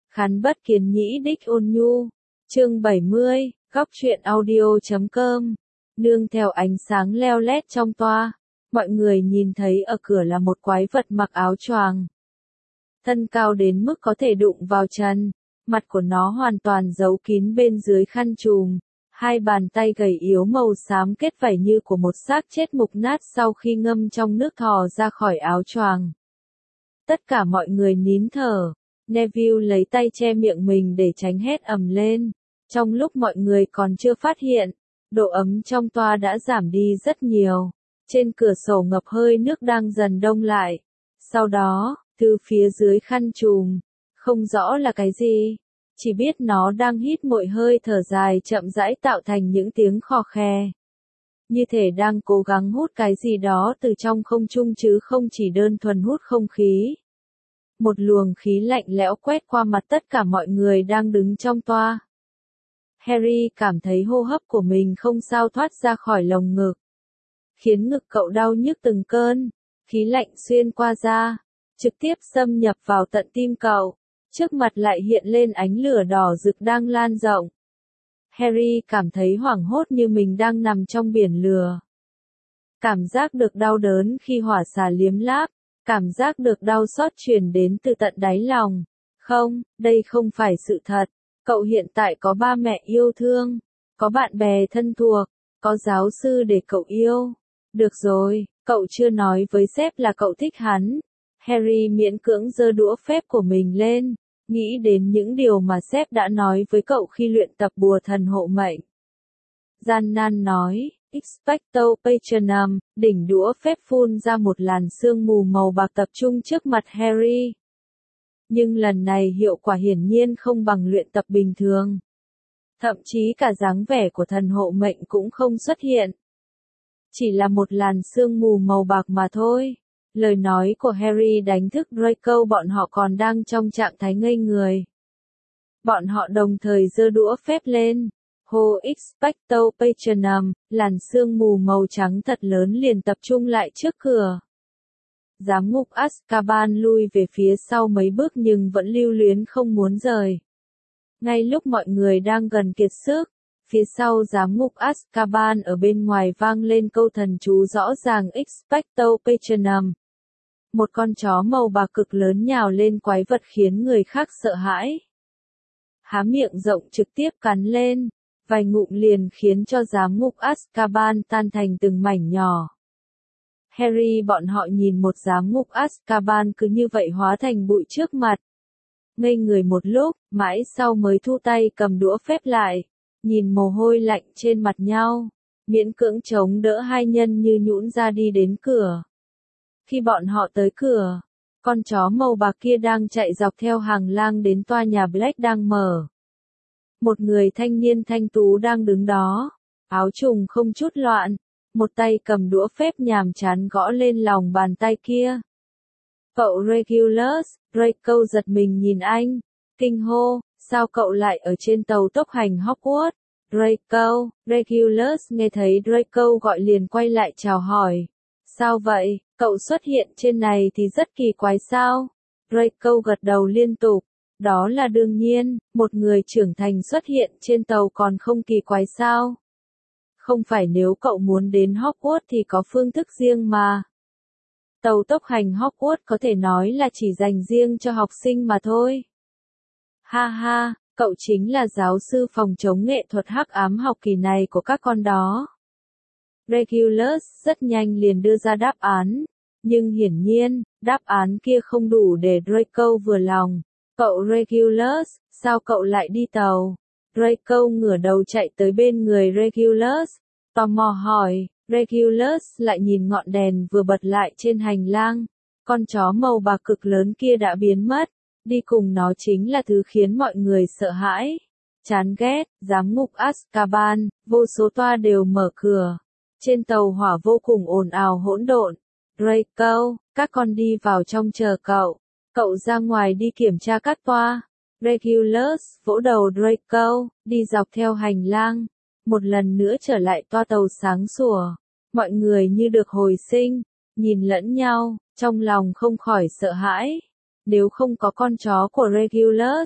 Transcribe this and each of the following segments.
Khán bất kiến nhĩ đích ôn nhu. Chương 70, góc truyện audio.com. Nương theo ánh sáng leo lét trong toa, mọi người nhìn thấy ở cửa là một quái vật mặc áo choàng. Thân cao đến mức có thể đụng vào chân, mặt của nó hoàn toàn giấu kín bên dưới khăn trùm. Hai bàn tay gầy yếu màu xám kết vảy như của một xác chết mục nát sau khi ngâm trong nước thò ra khỏi áo choàng. Tất cả mọi người nín thở. Neville lấy tay che miệng mình để tránh hét ầm lên. Trong lúc mọi người còn chưa phát hiện, độ ấm trong toa đã giảm đi rất nhiều. Trên cửa sổ ngập hơi nước đang dần đông lại. Sau đó, từ phía dưới khăn trùm, không rõ là cái gì, chỉ biết nó đang hít một hơi thở dài chậm rãi tạo thành những tiếng khò khè. Như thể đang cố gắng hút cái gì đó từ trong không trung chứ không chỉ đơn thuần hút không khí. Một luồng khí lạnh lẽo quét qua mặt tất cả mọi người đang đứng trong toa. Harry cảm thấy hô hấp của mình không sao thoát ra khỏi lồng ngực, khiến ngực cậu đau nhức từng cơn. Khí lạnh xuyên qua da, trực tiếp xâm nhập vào tận tim cậu. Trước mặt lại hiện lên ánh lửa đỏ rực đang lan rộng. Harry cảm thấy hoảng hốt như mình đang nằm trong biển lửa. Cảm giác được đau đớn khi hỏa xà liếm láp, cảm giác được đau xót truyền đến từ tận đáy lòng. Không, đây không phải sự thật. Cậu hiện tại có ba mẹ yêu thương, có bạn bè thân thuộc, có giáo sư để cậu yêu. Được rồi, cậu chưa nói với sếp là cậu thích hắn. Harry miễn cưỡng giơ đũa phép của mình lên, nghĩ đến những điều mà sếp đã nói với cậu khi luyện tập bùa thần hộ mệnh. Gian nan nói, Expecto Patronum, đỉnh đũa phép phun ra một làn sương mù màu bạc tập trung trước mặt Harry. Nhưng lần này hiệu quả hiển nhiên không bằng luyện tập bình thường. Thậm chí cả dáng vẻ của thần hộ mệnh cũng không xuất hiện. Chỉ là một làn sương mù màu bạc mà thôi. Lời nói của Harry đánh thức Draco, bọn họ còn đang trong trạng thái ngây người. Bọn họ đồng thời giơ đũa phép lên. Hô Expecto Patronum, làn sương mù màu trắng thật lớn liền tập trung lại trước cửa. Giám ngục Azkaban lui về phía sau mấy bước nhưng vẫn lưu luyến không muốn rời. Ngay lúc mọi người đang gần kiệt sức, phía sau giám ngục Azkaban ở bên ngoài vang lên câu thần chú rõ ràng Expecto Patronum. Một con chó màu bạc cực lớn nhào lên quái vật khiến người khác sợ hãi. Há miệng rộng trực tiếp cắn lên, vài ngụm liền khiến cho giám ngục Azkaban tan thành từng mảnh nhỏ. Harry bọn họ nhìn một giám ngục Azkaban cứ như vậy hóa thành bụi trước mặt. Ngây người một lúc, mãi sau mới thu tay cầm đũa phép lại, nhìn mồ hôi lạnh trên mặt nhau, miễn cưỡng chống đỡ hai nhân như nhũn ra đi đến cửa. Khi bọn họ tới cửa, con chó màu bạc kia đang chạy dọc theo hàng lang đến tòa nhà Black đang mở. Một người thanh niên thanh tú đang đứng đó, áo trùng không chút loạn, một tay cầm đũa phép nhàm chán gõ lên lòng bàn tay kia. Cậu Regulus, Draco giật mình nhìn anh, kinh hô, sao cậu lại ở trên tàu tốc hành Hogwarts? Draco, Regulus nghe thấy Draco gọi liền quay lại chào hỏi. Sao vậy, cậu xuất hiện trên này thì rất kỳ quái sao? Draco gật đầu liên tục. Đó là đương nhiên, một người trưởng thành xuất hiện trên tàu còn không kỳ quái sao? Không phải nếu cậu muốn đến Hogwarts thì có phương thức riêng mà. Tàu tốc hành Hogwarts có thể nói là chỉ dành riêng cho học sinh mà thôi. Ha ha, cậu chính là giáo sư phòng chống nghệ thuật hắc ám học kỳ này của các con đó. Regulus rất nhanh liền đưa ra đáp án, nhưng hiển nhiên, đáp án kia không đủ để Draco vừa lòng. Cậu Regulus, sao cậu lại đi tàu? Draco ngửa đầu chạy tới bên người Regulus, tò mò hỏi. Regulus lại nhìn ngọn đèn vừa bật lại trên hành lang. Con chó màu bạc cực lớn kia đã biến mất. Đi cùng nó chính là thứ khiến mọi người sợ hãi, chán ghét. Giám ngục Azkaban, vô số toa đều mở cửa. Trên tàu hỏa vô cùng ồn ào hỗn độn. Draco, các con đi vào trong chờ cậu. Cậu ra ngoài đi kiểm tra các toa. Regulus vỗ đầu Draco, đi dọc theo hành lang. Một lần nữa trở lại toa tàu sáng sủa. Mọi người như được hồi sinh, nhìn lẫn nhau, trong lòng không khỏi sợ hãi. Nếu không có con chó của Regulus,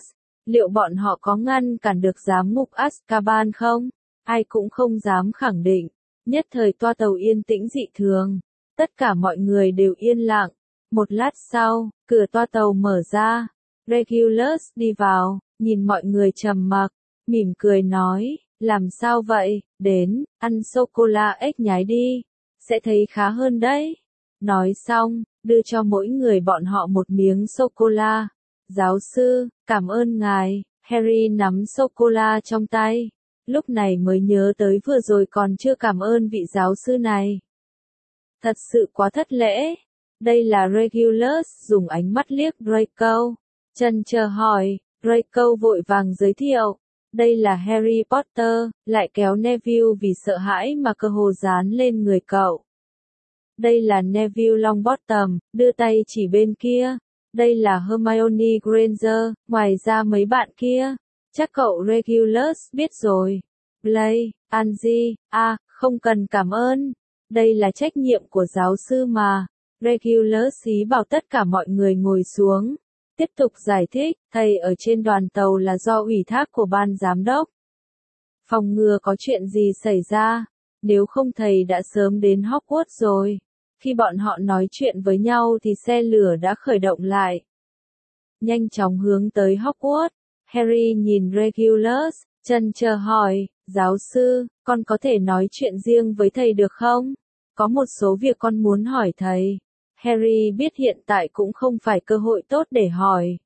Liệu bọn họ có ngăn cản được giám ngục Azkaban không? Ai cũng không dám khẳng định. Nhất thời toa tàu yên tĩnh dị thường. Tất cả mọi người đều yên lặng. Một lát sau, cửa toa tàu mở ra. Regulus đi vào, nhìn mọi người trầm mặc, mỉm cười nói, làm sao vậy, đến, ăn sô-cô-la ếch nhái đi, sẽ thấy khá hơn đấy. Nói xong, đưa cho mỗi người bọn họ một miếng sô-cô-la. Giáo sư, cảm ơn ngài. Harry nắm sô-cô-la trong tay. Lúc này mới nhớ tới vừa rồi còn chưa cảm ơn vị giáo sư này. Thật sự quá thất lễ. Đây là Regulus dùng ánh mắt liếc Draco. Chần chờ hỏi, Draco vội vàng giới thiệu. Đây là Harry Potter, lại kéo Neville vì sợ hãi mà cơ hồ dán lên người cậu. Đây là Neville Longbottom, đưa tay chỉ bên kia. Đây là Hermione Granger, ngoài ra mấy bạn kia. Chắc cậu Regulus biết rồi. Blaise, Angie, không cần cảm ơn. Đây là trách nhiệm của giáo sư mà. Regulus ý bảo tất cả mọi người ngồi xuống. Tiếp tục giải thích, thầy ở trên đoàn tàu là do ủy thác của ban giám đốc. Phòng ngừa có chuyện gì xảy ra, nếu không thầy đã sớm đến Hogwarts rồi. Khi bọn họ nói chuyện với nhau thì xe lửa đã khởi động lại. Nhanh chóng hướng tới Hogwarts, Harry nhìn Regulus, chần chờ hỏi, giáo sư, con có thể nói chuyện riêng với thầy được không? Có một số việc con muốn hỏi thầy. Harry biết hiện tại cũng không phải cơ hội tốt để hỏi.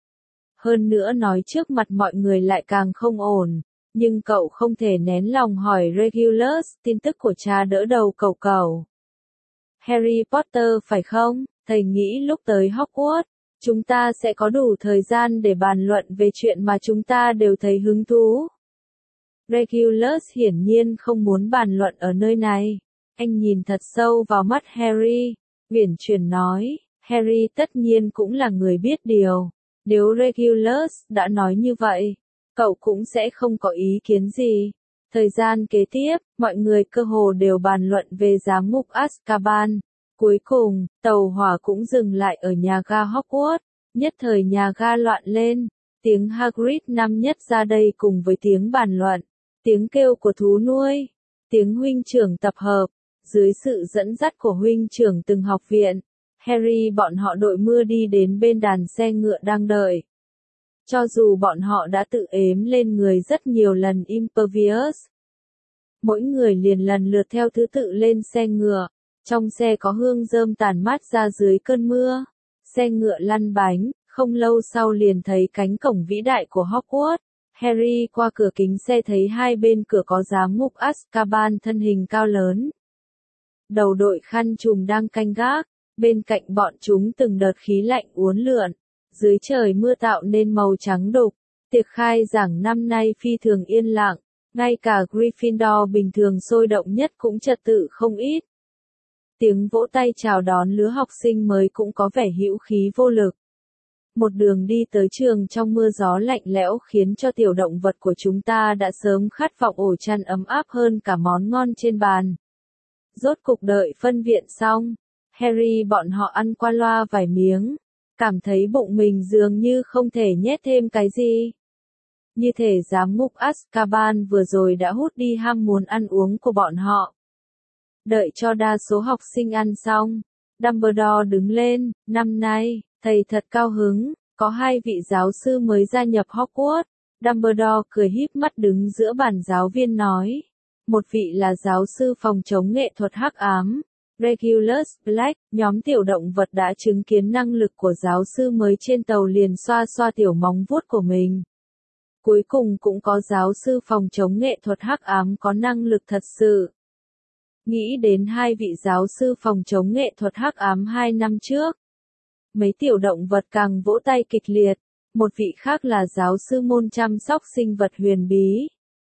Hơn nữa nói trước mặt mọi người lại càng không ổn, nhưng cậu không thể nén lòng hỏi Regulus tin tức của cha đỡ đầu cậu. Harry Potter phải không? Thầy nghĩ lúc tới Hogwarts, chúng ta sẽ có đủ thời gian để bàn luận về chuyện mà chúng ta đều thấy hứng thú. Regulus hiển nhiên không muốn bàn luận ở nơi này. Anh nhìn thật sâu vào mắt Harry. Uyển chuyển nói, Harry tất nhiên cũng là người biết điều. Nếu Regulus đã nói như vậy, cậu cũng sẽ không có ý kiến gì. Thời gian kế tiếp, mọi người cơ hồ đều bàn luận về giám ngục Azkaban. Cuối cùng, tàu hỏa cũng dừng lại ở nhà ga Hogwarts. Nhất thời nhà ga loạn lên. Tiếng Hagrid năm nhất ra đây cùng với tiếng bàn luận. Tiếng kêu của thú nuôi. Tiếng huynh trưởng tập hợp. Dưới sự dẫn dắt của huynh trưởng từng học viện, Harry bọn họ đội mưa đi đến bên đàn xe ngựa đang đợi. Cho dù bọn họ đã tự ếm lên người rất nhiều lần Impervious, mỗi người liền lần lượt theo thứ tự lên xe ngựa. Trong xe có hương rơm tàn mát ra dưới cơn mưa. Xe ngựa lăn bánh, không lâu sau liền thấy cánh cổng vĩ đại của Hogwarts. Harry qua cửa kính xe thấy hai bên cửa có giám ngục Azkaban thân hình cao lớn. Đầu đội khăn trùm đang canh gác, bên cạnh bọn chúng từng đợt khí lạnh uốn lượn, dưới trời mưa tạo nên màu trắng đục. Tiệc khai giảng năm nay phi thường yên lặng, ngay cả Gryffindor bình thường sôi động nhất cũng trật tự không ít. Tiếng vỗ tay chào đón lứa học sinh mới cũng có vẻ hữu khí vô lực. Một đường đi tới trường trong mưa gió lạnh lẽo khiến cho tiểu động vật của chúng ta đã sớm khát vọng ổ chăn ấm áp hơn cả món ngon trên bàn. Rốt cục đợi phân viện xong, Harry bọn họ ăn qua loa vài miếng, cảm thấy bụng mình dường như không thể nhét thêm cái gì. Như thể giám ngục Azkaban vừa rồi đã hút đi ham muốn ăn uống của bọn họ. Đợi cho đa số học sinh ăn xong, Dumbledore đứng lên, năm nay, thầy thật cao hứng, có hai vị giáo sư mới gia nhập Hogwarts. Dumbledore cười híp mắt đứng giữa bàn giáo viên nói. Một vị là giáo sư phòng chống nghệ thuật hắc ám, Regulus Black. Nhóm tiểu động vật đã chứng kiến năng lực của giáo sư mới trên tàu liền xoa xoa tiểu móng vuốt của mình. Cuối cùng cũng có giáo sư phòng chống nghệ thuật hắc ám có năng lực thật sự. Nghĩ đến hai vị giáo sư phòng chống nghệ thuật hắc ám 2 năm trước. Mấy tiểu động vật càng vỗ tay kịch liệt. Một vị khác là giáo sư môn chăm sóc sinh vật huyền bí.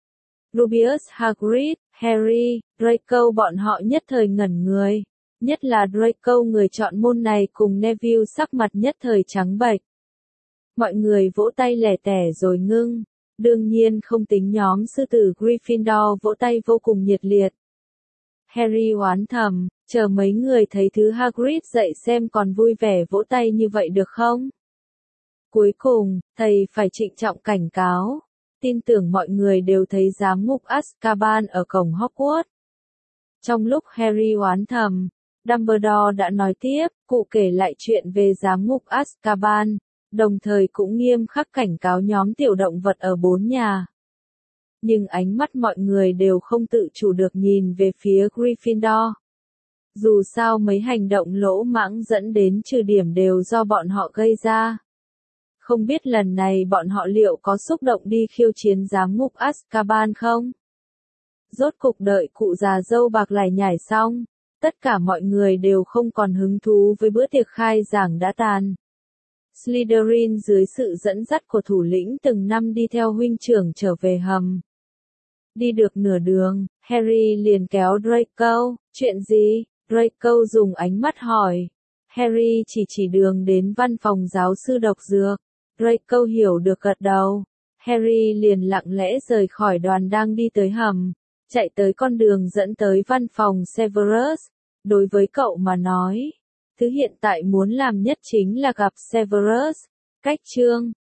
Rubius Hagrid, Harry, Draco bọn họ nhất thời ngẩn người. Nhất là Draco người chọn môn này cùng Neville sắc mặt nhất thời trắng bệch. Mọi người vỗ tay lẻ tẻ rồi ngưng. Đương nhiên không tính nhóm sư tử Gryffindor vỗ tay vô cùng nhiệt liệt. Harry oán thầm, chờ mấy người thấy thứ Hagrid dạy xem còn vui vẻ vỗ tay như vậy được không? Cuối cùng, thầy phải trịnh trọng cảnh cáo. Tin tưởng mọi người đều thấy giám ngục Azkaban ở cổng Hogwarts. Trong lúc Harry oán thầm, Dumbledore đã nói tiếp, cụ kể lại chuyện về giám ngục Azkaban, đồng thời cũng nghiêm khắc cảnh cáo nhóm tiểu động vật ở 4 nhà. Nhưng ánh mắt mọi người đều không tự chủ được nhìn về phía Gryffindor. Dù sao mấy hành động lỗ mãng dẫn đến trừ điểm đều do bọn họ gây ra. Không biết lần này bọn họ liệu có xúc động đi khiêu chiến giám ngục Azkaban không? Rốt cục đợi cụ già dâu bạc lải nhải xong, tất cả mọi người đều không còn hứng thú với bữa tiệc khai giảng đã tàn. Slytherin dưới sự dẫn dắt của thủ lĩnh từng năm đi theo huynh trưởng trở về hầm. Đi được nửa đường, Harry liền kéo Draco, chuyện gì? Draco dùng ánh mắt hỏi. Harry chỉ đường đến văn phòng giáo sư độc dược. Draco hiểu được gật đầu. Harry liền lặng lẽ rời khỏi đoàn đang đi tới hầm, chạy tới con đường dẫn tới văn phòng Severus. Đối với cậu mà nói, thứ hiện tại muốn làm nhất chính là gặp Severus. Cách chương